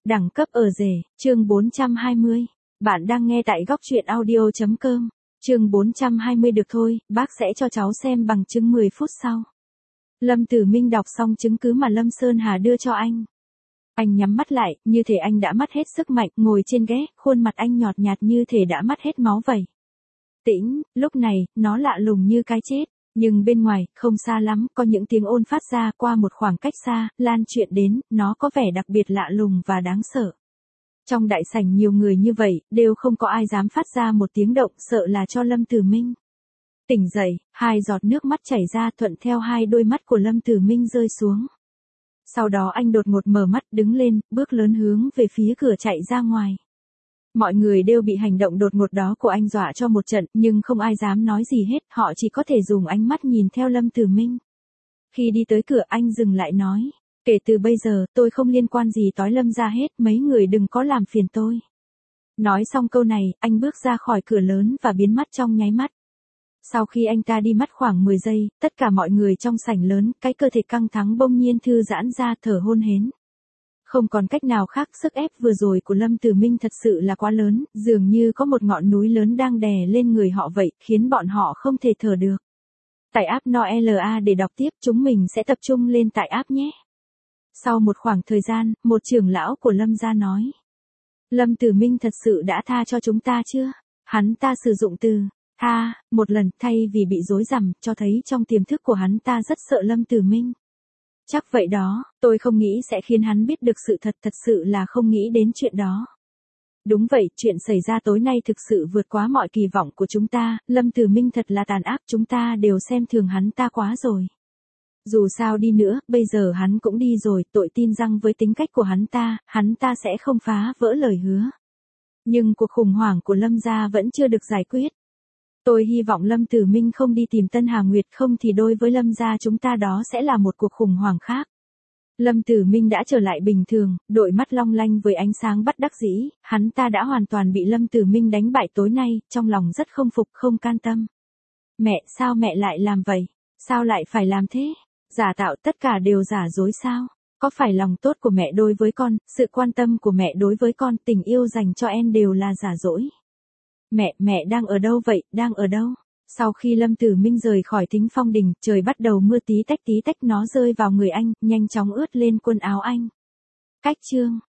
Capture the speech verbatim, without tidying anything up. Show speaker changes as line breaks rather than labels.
Đẳng cấp ở rể, chương bốn trăm hai mươi. Bạn đang nghe tại góc truyện audio chấm com. Chương bốn trăm hai mươi được thôi, bác sẽ cho cháu xem bằng chứng mười phút sau. Lâm Tử Minh đọc xong chứng cứ mà Lâm Sơn Hà đưa cho anh. Anh nhắm mắt lại, như thể anh đã mất hết sức mạnh, ngồi trên ghế, khuôn mặt anh nhọt nhạt như thể đã mất hết máu vậy. Tĩnh, lúc này, nó lạ lùng như cái chết. Nhưng bên ngoài, không xa lắm, có những tiếng ồn phát ra qua một khoảng cách xa, lan truyền đến, nó có vẻ đặc biệt lạ lùng và đáng sợ. Trong đại sảnh nhiều người như vậy, đều không có ai dám phát ra một tiếng động, sợ là cho Lâm Tử Minh. Tỉnh dậy, hai giọt nước mắt chảy ra thuận theo hai đôi mắt của Lâm Tử Minh rơi xuống. Sau đó anh đột ngột mở mắt đứng lên, bước lớn hướng về phía cửa chạy ra ngoài. Mọi người đều bị hành động đột ngột đó của anh dọa cho một trận, nhưng không ai dám nói gì hết, họ chỉ có thể dùng ánh mắt nhìn theo Lâm Tử Minh. Khi đi tới cửa anh dừng lại nói, kể từ bây giờ tôi không liên quan gì tới Lâm gia hết, mấy người đừng có làm phiền tôi. Nói xong câu này, anh bước ra khỏi cửa lớn và biến mất trong nháy mắt. Sau khi anh ta đi mất khoảng mười giây, tất cả mọi người trong sảnh lớn, cái cơ thể căng thẳng bỗng nhiên thư giãn ra thở hổn hển. Không còn cách nào khác, sức ép vừa rồi của Lâm Tử Minh thật sự là quá lớn, dường như có một ngọn núi lớn đang đè lên người họ vậy, khiến bọn họ không thể thở được. Tải app Noela để đọc tiếp, chúng mình sẽ tập trung lên tải app nhé. Sau một khoảng thời gian, một trưởng lão của Lâm gia nói. Lâm Tử Minh thật sự đã tha cho chúng ta chưa? Hắn ta sử dụng từ tha một lần thay vì bị rối rắm, cho thấy trong tiềm thức của hắn ta rất sợ Lâm Tử Minh. Chắc vậy đó, tôi không nghĩ sẽ khiến hắn biết được sự thật, thật sự là không nghĩ đến chuyện đó. Đúng vậy, chuyện xảy ra tối nay thực sự vượt quá mọi kỳ vọng của chúng ta, Lâm Tử Minh thật là tàn ác, chúng ta đều xem thường hắn ta quá rồi. Dù sao đi nữa, bây giờ hắn cũng đi rồi, tôi tin rằng với tính cách của hắn ta, hắn ta sẽ không phá vỡ lời hứa. Nhưng cuộc khủng hoảng của Lâm gia vẫn chưa được giải quyết. Tôi hy vọng Lâm Tử Minh không đi tìm Tân Hà Nguyệt, không thì đối với Lâm gia chúng ta đó sẽ là một cuộc khủng hoảng khác. Lâm Tử Minh đã trở lại bình thường, đôi mắt long lanh với ánh sáng bất đắc dĩ, hắn ta đã hoàn toàn bị Lâm Tử Minh đánh bại tối nay, trong lòng rất không phục, không can tâm. Mẹ, sao mẹ lại làm vậy? Sao lại phải làm thế? Giả tạo, tất cả đều giả dối sao? Có phải lòng tốt của mẹ đối với con, sự quan tâm của mẹ đối với con, tình yêu dành cho em đều là giả dối? Mẹ, mẹ đang ở đâu vậy, đang ở đâu? Sau khi Lâm Tử Minh rời khỏi Thính Phong Đình, trời bắt đầu mưa tí tách tí tách, nó rơi vào người anh, nhanh chóng ướt lên quần áo anh. Cách chương